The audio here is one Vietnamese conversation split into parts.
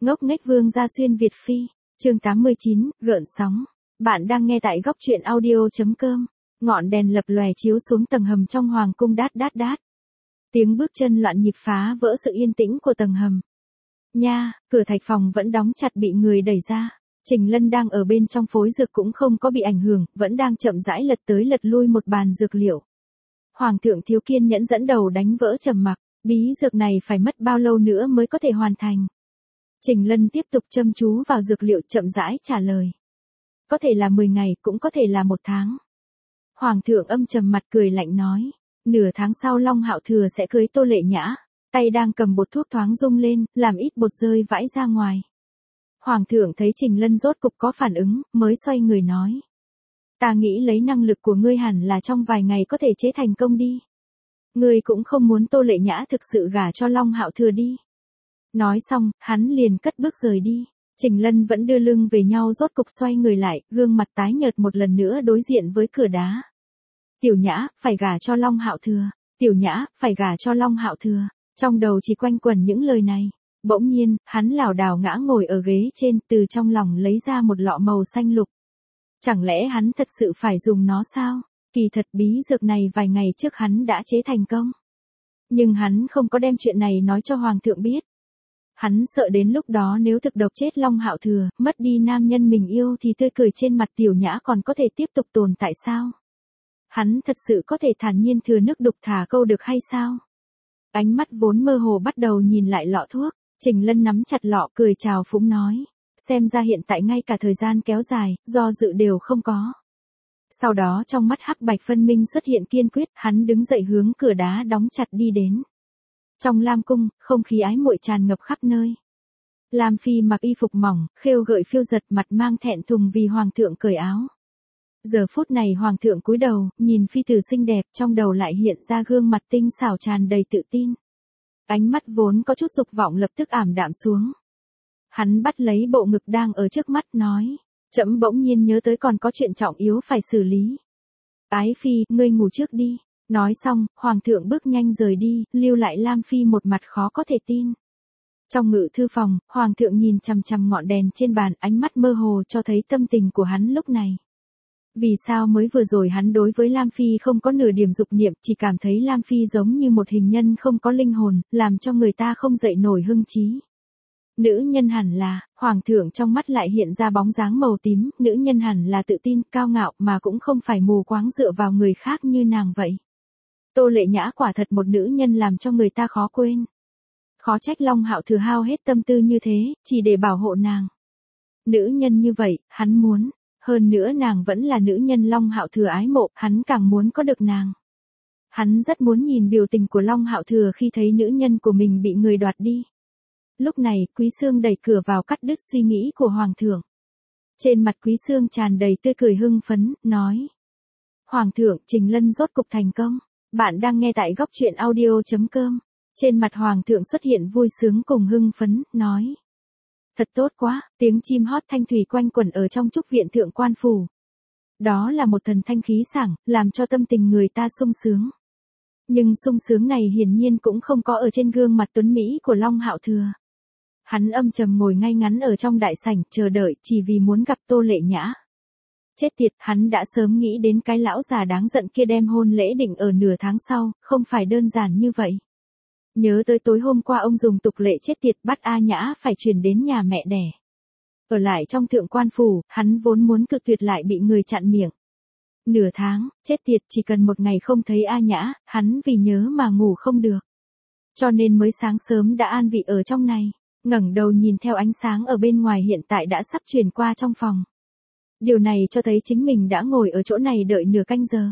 Ngốc nghếch vương gia xuyên Việt phi, chương 89, gợn sóng. Bạn đang nghe tại góc truyện audio.com. Ngọn đèn lập lòe chiếu xuống tầng hầm trong hoàng cung đát đát đát. Tiếng bước chân loạn nhịp phá vỡ sự yên tĩnh của tầng hầm. Nha, cửa thạch phòng vẫn đóng chặt bị người đẩy ra. Trình Lân đang ở bên trong phối dược cũng không có bị ảnh hưởng, vẫn đang chậm rãi lật tới lật lui một bàn dược liệu. Hoàng thượng thiếu kiên nhẫn dẫn đầu đánh vỡ trầm mặc, bí dược này phải mất bao lâu nữa mới có thể hoàn thành. Trình Lân tiếp tục chăm chú vào dược liệu chậm rãi trả lời. Có thể là 10 ngày, cũng có thể là 1 tháng. Hoàng thượng âm trầm mặt cười lạnh nói, nửa tháng sau Long Hạo Thừa sẽ cưới Tô Lệ Nhã, tay đang cầm bột thuốc thoáng rung lên, làm ít bột rơi vãi ra ngoài. Hoàng thượng thấy Trình Lân rốt cục có phản ứng, mới xoay người nói. Ta nghĩ lấy năng lực của ngươi hẳn là trong vài ngày có thể chế thành công đi. Ngươi cũng không muốn Tô Lệ Nhã thực sự gả cho Long Hạo Thừa đi. Nói xong, hắn liền cất bước rời đi. Trình Lân vẫn đưa lưng về nhau rốt cục xoay người lại, gương mặt tái nhợt một lần nữa đối diện với cửa đá. Tiểu Nhã, phải gả cho Long Hạo Thừa. Tiểu Nhã, phải gả cho Long Hạo Thừa. Trong đầu chỉ quanh quẩn những lời này. Bỗng nhiên, hắn lảo đảo ngã ngồi ở ghế trên, từ trong lòng lấy ra một lọ màu xanh lục. Chẳng lẽ hắn thật sự phải dùng nó sao? Kỳ thật bí dược này vài ngày trước hắn đã chế thành công. Nhưng hắn không có đem chuyện này nói cho Hoàng thượng biết. Hắn sợ đến lúc đó nếu thực độc chết Long Hạo Thừa, mất đi nam nhân mình yêu thì tươi cười trên mặt Tiểu Nhã còn có thể tiếp tục tồn tại sao? Hắn thật sự có thể thản nhiên thừa nước đục thả câu được hay sao? Ánh mắt vốn mơ hồ bắt đầu nhìn lại lọ thuốc, Trình Lân nắm chặt lọ cười chào phúng nói. Xem ra hiện tại ngay cả thời gian kéo dài, do dự đều không có. Sau đó trong mắt hắc bạch phân minh xuất hiện kiên quyết, hắn đứng dậy hướng cửa đá đóng chặt đi đến. Trong Lam cung, không khí ái muội tràn ngập khắp nơi. Lam Phi mặc y phục mỏng, khêu gợi phiêu giật, mặt mang thẹn thùng vì Hoàng thượng cởi áo. Giờ phút này Hoàng thượng cúi đầu, nhìn phi tử xinh đẹp, trong đầu lại hiện ra gương mặt tinh xảo tràn đầy tự tin. Ánh mắt vốn có chút dục vọng lập tức ảm đạm xuống. Hắn bắt lấy bộ ngực đang ở trước mắt nói, trẫm bỗng nhiên nhớ tới còn có chuyện trọng yếu phải xử lý. Ái Phi, ngươi ngủ trước đi. Nói xong, Hoàng thượng bước nhanh rời đi, lưu lại Lam Phi một mặt khó có thể tin. Trong ngự thư phòng, Hoàng thượng nhìn chằm chằm ngọn đèn trên bàn, ánh mắt mơ hồ cho thấy tâm tình của hắn lúc này. Vì sao mới vừa rồi hắn đối với Lam Phi không có nửa điểm dục niệm, chỉ cảm thấy Lam Phi giống như một hình nhân không có linh hồn, làm cho người ta không dậy nổi hưng trí. Nữ nhân hẳn là, Hoàng thượng trong mắt lại hiện ra bóng dáng màu tím, nữ nhân hẳn là tự tin, cao ngạo mà cũng không phải mù quáng dựa vào người khác như nàng vậy. Tô Lệ Nhã quả thật một nữ nhân làm cho người ta khó quên. Khó trách Long Hạo Thừa hao hết tâm tư như thế, chỉ để bảo hộ nàng. Nữ nhân như vậy, hắn muốn. Hơn nữa nàng vẫn là nữ nhân Long Hạo Thừa ái mộ, hắn càng muốn có được nàng. Hắn rất muốn nhìn biểu tình của Long Hạo Thừa khi thấy nữ nhân của mình bị người đoạt đi. Lúc này, Quý Xương đẩy cửa vào cắt đứt suy nghĩ của Hoàng thượng. Trên mặt Quý Xương tràn đầy tươi cười hưng phấn, nói. Hoàng thượng, Trình Lân rốt cục thành công. Bạn đang nghe tại góc truyện audio.com. Trên mặt Hoàng thượng xuất hiện vui sướng cùng hưng phấn, nói. Thật tốt quá, tiếng chim hót thanh thủy quanh quẩn ở trong trúc viện thượng quan phủ. Đó là một thần thanh khí sảng, làm cho tâm tình người ta sung sướng. Nhưng sung sướng này hiển nhiên cũng không có ở trên gương mặt tuấn Mỹ của Long Hạo Thừa. Hắn âm trầm ngồi ngay ngắn ở trong đại sảnh, chờ đợi chỉ vì muốn gặp Tô Lệ Nhã. Chết tiệt, hắn đã sớm nghĩ đến cái lão già đáng giận kia đem hôn lễ định ở nửa tháng sau, không phải đơn giản như vậy. Nhớ tới tối hôm qua ông dùng tục lệ chết tiệt bắt A Nhã phải chuyển đến nhà mẹ đẻ. Ở lại trong thượng quan phủ, hắn vốn muốn cự tuyệt lại bị người chặn miệng. Nửa tháng, chết tiệt, chỉ cần 1 ngày không thấy A Nhã, hắn vì nhớ mà ngủ không được. Cho nên mới sáng sớm đã an vị ở trong này, ngẩng đầu nhìn theo ánh sáng ở bên ngoài hiện tại đã sắp truyền qua trong phòng. Điều này cho thấy chính mình đã ngồi ở chỗ này đợi nửa canh giờ.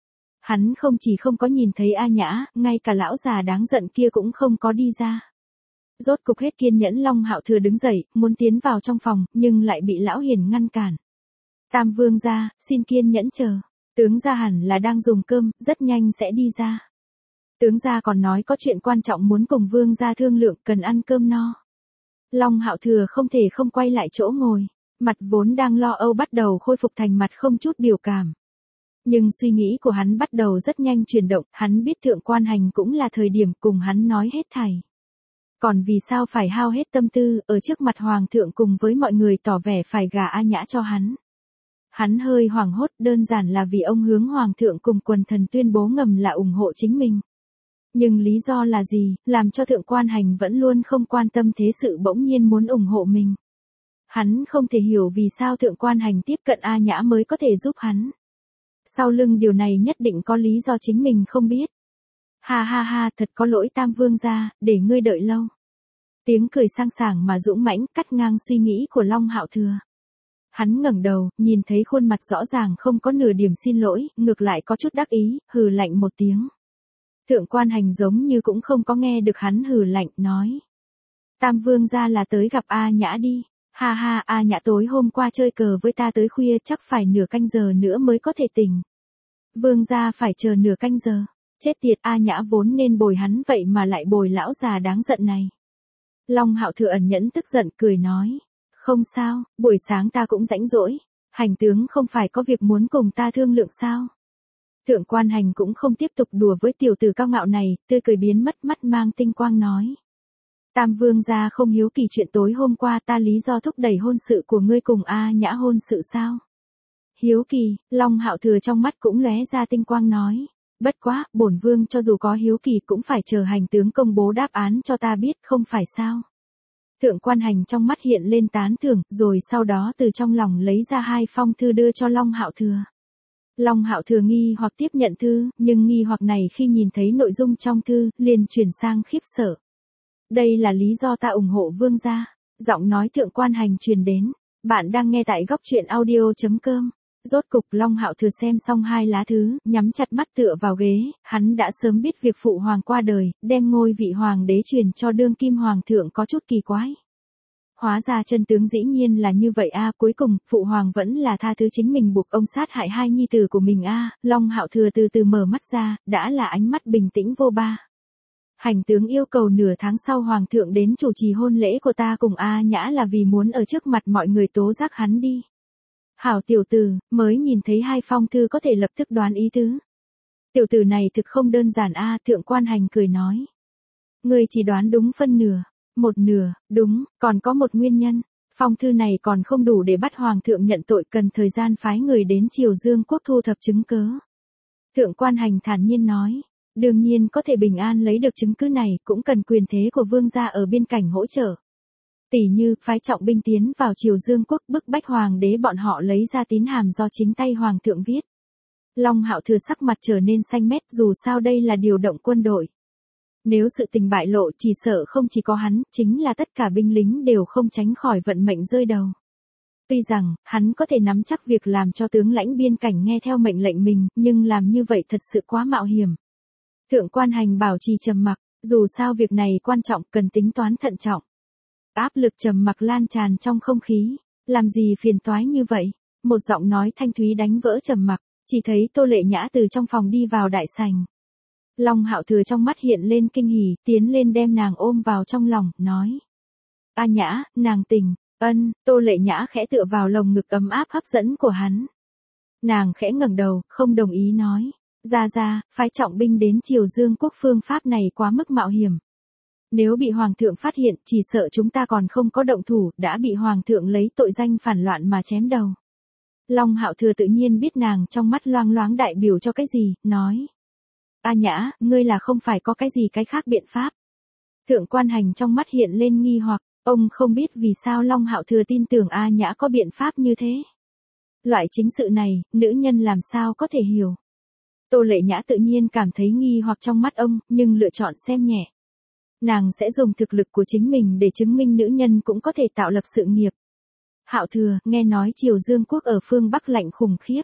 Hắn không chỉ không có nhìn thấy A Nhã, ngay cả lão già đáng giận kia cũng không có đi ra. Rốt cục hết kiên nhẫn Long Hạo Thừa đứng dậy, muốn tiến vào trong phòng, nhưng lại bị lão hiền ngăn cản. Tam vương gia, xin kiên nhẫn chờ. Tướng gia hẳn là đang dùng cơm, rất nhanh sẽ đi ra. Tướng gia còn nói có chuyện quan trọng muốn cùng vương gia thương lượng, cần ăn cơm no. Long Hạo Thừa không thể không quay lại chỗ ngồi. Mặt vốn đang lo âu bắt đầu khôi phục thành mặt không chút biểu cảm. Nhưng suy nghĩ của hắn bắt đầu rất nhanh chuyển động, hắn biết thượng quan hành cũng là thời điểm cùng hắn nói hết thảy. Còn vì sao phải hao hết tâm tư, ở trước mặt hoàng thượng cùng với mọi người tỏ vẻ phải gả A Nhã cho hắn. Hắn hơi hoảng hốt, đơn giản là vì ông hướng hoàng thượng cùng quần thần tuyên bố ngầm là ủng hộ chính mình. Nhưng lý do là gì, làm cho thượng quan hành vẫn luôn không quan tâm thế sự bỗng nhiên muốn ủng hộ mình. Hắn không thể hiểu vì sao thượng quan hành tiếp cận A Nhã mới có thể giúp hắn. Sau lưng điều này nhất định có lý do chính mình không biết. Ha ha ha, thật có lỗi Tam Vương gia, để ngươi đợi lâu. Tiếng cười sang sảng mà dũng mãnh cắt ngang suy nghĩ của Long Hạo Thừa. Hắn ngẩng đầu, nhìn thấy khuôn mặt rõ ràng không có nửa điểm xin lỗi, ngược lại có chút đắc ý, hừ lạnh một tiếng. Thượng quan hành giống như cũng không có nghe được hắn hừ lạnh, nói. Tam Vương gia là tới gặp A Nhã đi. Ha ha, A Nhã tối hôm qua chơi cờ với ta tới khuya, chắc phải nửa canh giờ nữa mới có thể tỉnh. Vương gia phải chờ nửa canh giờ. Chết tiệt, A Nhã vốn nên bồi hắn vậy mà lại bồi lão già đáng giận này. Long Hạo Thừa ẩn nhẫn tức giận cười nói. Không sao, buổi sáng ta cũng rảnh rỗi. Hành tướng không phải có việc muốn cùng ta thương lượng sao? Thượng quan hành cũng không tiếp tục đùa với tiểu tử cao ngạo này, tươi cười biến mất, mắt mang tinh quang nói. Tam Vương gia không hiếu kỳ chuyện tối hôm qua ta lý do thúc đẩy hôn sự của ngươi cùng A Nhã hôn sự sao? Hiếu kỳ, Long Hạo Thừa trong mắt cũng lóe ra tinh quang nói. Bất quá, bổn vương cho dù có hiếu kỳ cũng phải chờ hành tướng công bố đáp án cho ta biết, không phải sao? Thượng quan hành trong mắt hiện lên tán thưởng, rồi sau đó từ trong lòng lấy ra 2 phong thư đưa cho Long Hạo Thừa. Long Hạo Thừa nghi hoặc tiếp nhận thư, nhưng nghi hoặc này khi nhìn thấy nội dung trong thư, liền chuyển sang khiếp sợ. Đây là lý do ta ủng hộ vương gia. Giọng nói thượng quan hành truyền đến. Bạn đang nghe tại góc truyện audio.com. Rốt cục Long Hạo Thừa xem xong 2 lá thư, nhắm chặt mắt tựa vào ghế, hắn đã sớm biết việc phụ hoàng qua đời, đem ngôi vị hoàng đế truyền cho đương kim hoàng thượng có chút kỳ quái. Hóa ra chân tướng dĩ nhiên là như vậy a, cuối cùng, phụ hoàng vẫn là tha thứ chính mình buộc ông sát hại 2 nhi tử của mình a. Long Hạo Thừa từ từ mở mắt ra, đã là ánh mắt bình tĩnh vô ba. Hành tướng yêu cầu nửa tháng sau hoàng thượng đến chủ trì hôn lễ của ta cùng A Nhã là vì muốn ở trước mặt mọi người tố giác hắn đi. Hảo tiểu tử, mới nhìn thấy 2 phong thư có thể lập tức đoán ý tứ. Tiểu tử này thực không đơn giản a, thượng quan hành cười nói. Ngươi chỉ đoán đúng phân nửa, một nửa, đúng, còn có một nguyên nhân. Phong thư này còn không đủ để bắt hoàng thượng nhận tội, cần thời gian phái người đến Triều Dương quốc thu thập chứng cớ. Thượng quan hành thản nhiên nói. Đương nhiên có thể bình an lấy được chứng cứ này, cũng cần quyền thế của vương gia ở biên cảnh hỗ trợ. Tỷ như, phái trọng binh tiến vào Triều Dương quốc bức bách hoàng đế bọn họ lấy ra tín hàm do chính tay hoàng thượng viết. Long Hạo Thừa sắc mặt trở nên xanh mét, dù sao đây là điều động quân đội. Nếu sự tình bại lộ chỉ sợ không chỉ có hắn, chính là tất cả binh lính đều không tránh khỏi vận mệnh rơi đầu. Tuy rằng, hắn có thể nắm chắc việc làm cho tướng lãnh biên cảnh nghe theo mệnh lệnh mình, nhưng làm như vậy thật sự quá mạo hiểm. Thượng quan hành bảo trì trầm mặc, dù sao việc này quan trọng, cần tính toán thận trọng. Áp lực trầm mặc lan tràn trong không khí, làm gì phiền toái như vậy? Một giọng nói thanh thúy đánh vỡ trầm mặc, chỉ thấy Tô Lệ Nhã từ trong phòng đi vào đại sảnh. Long Hạo Thừa trong mắt hiện lên kinh hỉ, tiến lên đem nàng ôm vào trong lòng, nói. A Nhã, nàng tỉnh, ân, Tô Lệ Nhã khẽ tựa vào lồng ngực ấm áp hấp dẫn của hắn. Nàng khẽ ngẩng đầu, không đồng ý nói. Ra, phái trọng binh đến Triều Dương quốc phương pháp này quá mức mạo hiểm. Nếu bị hoàng thượng phát hiện, chỉ sợ chúng ta còn không có động thủ, đã bị hoàng thượng lấy tội danh phản loạn mà chém đầu. Long Hạo Thừa tự nhiên biết nàng trong mắt loang loáng đại biểu cho cái gì, nói. A Nhã, ngươi là không phải có cái gì cái khác biện pháp. Thượng quan hành trong mắt hiện lên nghi hoặc, ông không biết vì sao Long Hạo Thừa tin tưởng A Nhã có biện pháp như thế. Loại chính sự này, nữ nhân làm sao có thể hiểu. Tô Lệ Nhã tự nhiên cảm thấy nghi hoặc trong mắt ông, nhưng lựa chọn xem nhẹ. Nàng sẽ dùng thực lực của chính mình để chứng minh nữ nhân cũng có thể tạo lập sự nghiệp. Hạo Thừa, nghe nói Triều Dương quốc ở phương Bắc lạnh khủng khiếp.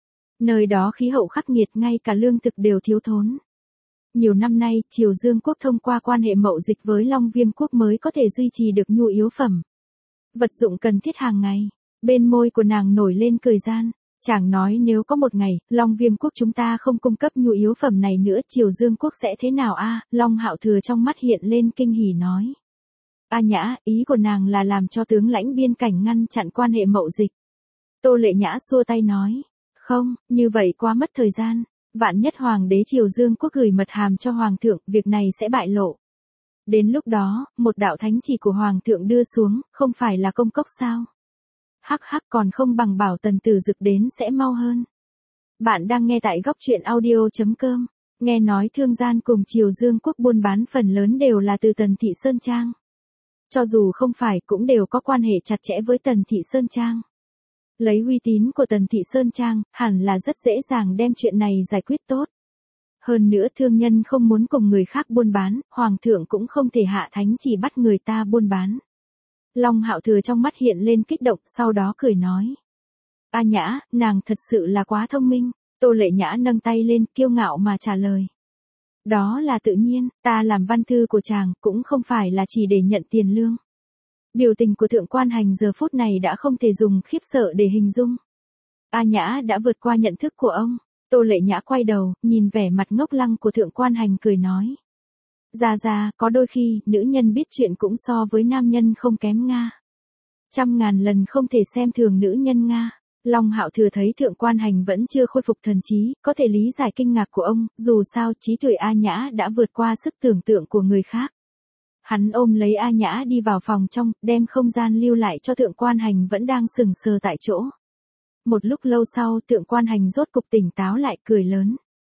Nơi đó khí hậu khắc nghiệt, ngay cả lương thực đều thiếu thốn. Nhiều năm nay, Triều Dương quốc thông qua quan hệ mậu dịch với Long Viêm quốc mới có thể duy trì được nhu yếu phẩm. Vật dụng cần thiết hàng ngày. Bên môi của nàng nổi lên cười gian. Chàng nói nếu có một ngày, Long Viêm quốc chúng ta không cung cấp nhu yếu phẩm này nữa, Triều Dương quốc sẽ thế nào a? Long Hạo Thừa trong mắt hiện lên kinh hỉ nói. A Nhã, ý của nàng là làm cho tướng lãnh biên cảnh ngăn chặn quan hệ mậu dịch. Tô Lệ Nhã xua tay nói. Không, như vậy quá mất thời gian. Vạn nhất hoàng đế Triều Dương quốc gửi mật hàm cho hoàng thượng, việc này sẽ bại lộ. Đến lúc đó, một đạo thánh chỉ của Hoàng thượng đưa xuống, không phải là công cốc sao? Hắc hắc, còn không bằng bảo Tần Tử Dực đến sẽ mau hơn. Bạn đang nghe tại góc truyện audio.com. Nghe nói thương gian cùng Triều Dương quốc buôn bán phần lớn đều là từ Tần Thị Sơn Trang. Cho dù không phải cũng đều có quan hệ chặt chẽ với Tần Thị Sơn Trang. Lấy uy tín của Tần Thị Sơn Trang, hẳn là rất dễ dàng đem chuyện này giải quyết tốt. Hơn nữa thương nhân không muốn cùng người khác buôn bán, Hoàng thượng cũng không thể hạ thánh chỉ bắt người ta buôn bán. Long Hạo Thừa trong mắt hiện lên kích động, sau đó cười nói. A Nhã, nàng thật sự là quá thông minh. Tô Lệ Nhã nâng tay lên, kiêu ngạo mà trả lời. Đó là tự nhiên, ta làm văn thư của chàng, cũng không phải là chỉ để nhận tiền lương. Biểu tình của Thượng Quan Hành giờ phút này đã không thể dùng khiếp sợ để hình dung. A Nhã đã vượt qua nhận thức của ông. Tô Lệ Nhã quay đầu, nhìn vẻ mặt ngốc lăng của Thượng Quan Hành cười nói. Ra, có đôi khi, nữ nhân biết chuyện cũng so với nam nhân không kém Nga. 100.000 lần không thể xem thường nữ nhân Nga. Long Hạo Thừa thấy Thượng Quan Hành vẫn chưa khôi phục thần trí, có thể lý giải kinh ngạc của ông, dù sao trí tuệ A Nhã đã vượt qua sức tưởng tượng của người khác. Hắn ôm lấy A Nhã đi vào phòng trong, đem không gian lưu lại cho Thượng Quan Hành vẫn đang sững sờ tại chỗ. Một lúc lâu sau, Thượng Quan Hành rốt cục tỉnh táo lại, cười lớn.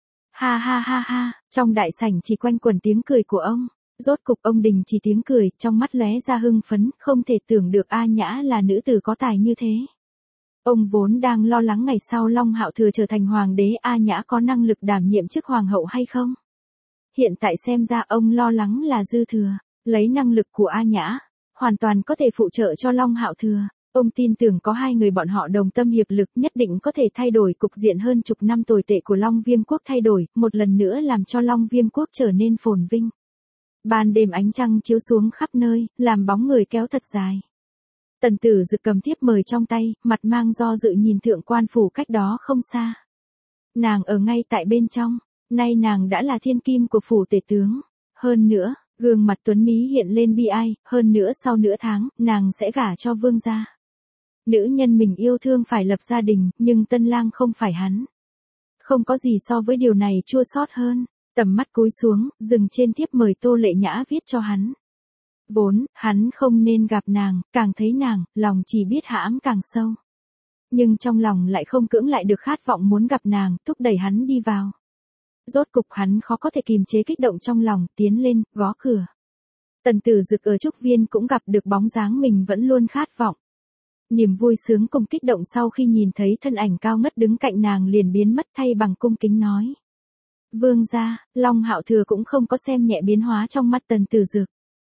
Ha, trong đại sảnh chỉ quanh quẩn tiếng cười của ông. Rốt cục ông đình chỉ tiếng cười, trong mắt lóe ra hưng phấn, không thể tưởng được A Nhã là nữ tử có tài như thế. Ông vốn đang lo lắng ngày sau Long Hạo Thừa trở thành hoàng đế, A Nhã có năng lực đảm nhiệm chức hoàng hậu hay không. Hiện tại xem ra ông lo lắng là dư thừa, lấy năng lực của A Nhã, hoàn toàn có thể phụ trợ cho Long Hạo Thừa. Ông tin tưởng có hai người bọn họ đồng tâm hiệp lực nhất định có thể thay đổi cục diện hơn chục năm tồi tệ của Long Viêm quốc thay đổi, một lần nữa làm cho Long Viêm quốc trở nên phồn vinh. Ban đêm ánh trăng chiếu xuống khắp nơi, làm bóng người kéo thật dài. Tần Tử Dực cầm thiếp mời trong tay, mặt mang do dự nhìn Thượng Quan phủ cách đó không xa. Nàng ở ngay tại bên trong, nay nàng đã là thiên kim của phủ tể tướng. Hơn nữa, gương mặt tuấn mỹ hiện lên bi ai, hơn nữa sau nửa tháng, nàng sẽ gả cho vương gia. Nữ nhân mình yêu thương phải lập gia đình, nhưng tân lang không phải hắn. Không có gì so với điều này chua xót hơn. Tầm mắt cúi xuống, dừng trên thiếp mời Tô Lệ Nhã viết cho hắn. Vốn, hắn không nên gặp nàng, càng thấy nàng, lòng chỉ biết hãm càng sâu. Nhưng trong lòng lại không cưỡng lại được khát vọng muốn gặp nàng, thúc đẩy hắn đi vào. Rốt cục hắn khó có thể kìm chế kích động trong lòng, tiến lên, gõ cửa. Tần Tử Dực ở Trúc Viên cũng gặp được bóng dáng mình vẫn luôn khát vọng. Niềm vui sướng cùng kích động sau khi nhìn thấy thân ảnh cao ngất đứng cạnh nàng liền biến mất, thay bằng cung kính nói. Vương gia, Long Hạo Thừa cũng không có xem nhẹ biến hóa trong mắt Tần Tử Dực.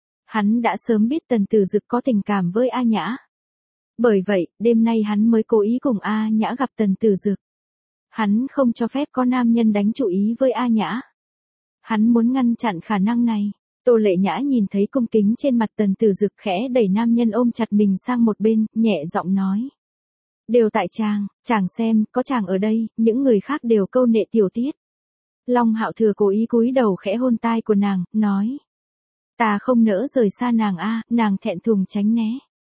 Hắn đã sớm biết Tần Tử Dực có tình cảm với A Nhã. Bởi vậy, đêm nay hắn mới cố ý cùng A Nhã gặp Tần Tử Dực. Hắn không cho phép có nam nhân đánh chủ ý với A Nhã. Hắn muốn ngăn chặn khả năng này. Tô Lệ Nhã nhìn thấy cung kính trên mặt Tần Tử Dực, khẽ đẩy nam nhân ôm chặt mình sang một bên, nhẹ giọng nói. Đều tại chàng xem, có chàng ở đây, những người khác đều câu nệ tiểu tiết. Long Hạo Thừa cố ý cúi đầu khẽ hôn tai của nàng, nói. Ta không nỡ rời xa nàng a, nàng thẹn thùng tránh né.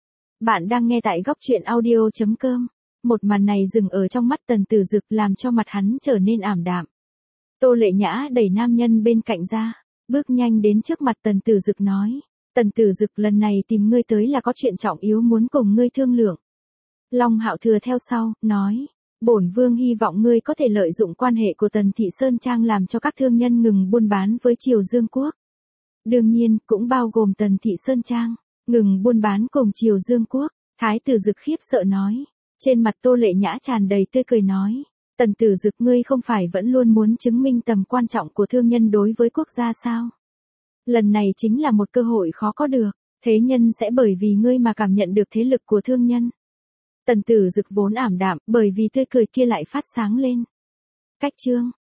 Bạn đang nghe tại góc truyện audio.com. Một màn này dừng ở trong mắt Tần Tử Dực làm cho mặt hắn trở nên ảm đạm. Tô Lệ Nhã đẩy nam nhân bên cạnh ra, bước nhanh đến trước mặt Tần Tử Dực nói. Tần Tử Dực, lần này tìm ngươi tới là có chuyện trọng yếu muốn cùng ngươi thương lượng. Long Hạo Thừa theo sau, nói. Bổn vương hy vọng ngươi có thể lợi dụng quan hệ của Tần Thị Sơn Trang làm cho các thương nhân ngừng buôn bán với Triều Dương quốc. Đương nhiên, cũng bao gồm Tần Thị Sơn Trang, ngừng buôn bán cùng Triều Dương quốc. Thái tử Dực khiếp sợ nói. Trên mặt Tô Lệ Nhã tràn đầy tươi cười nói. Tần Tử Dực, ngươi không phải vẫn luôn muốn chứng minh tầm quan trọng của thương nhân đối với quốc gia sao? Lần này chính là một cơ hội khó có được, thế nhân sẽ bởi vì ngươi mà cảm nhận được thế lực của thương nhân. Tần Tử Dực vốn ảm đạm, bởi vì tươi cười kia lại phát sáng lên. Cách chương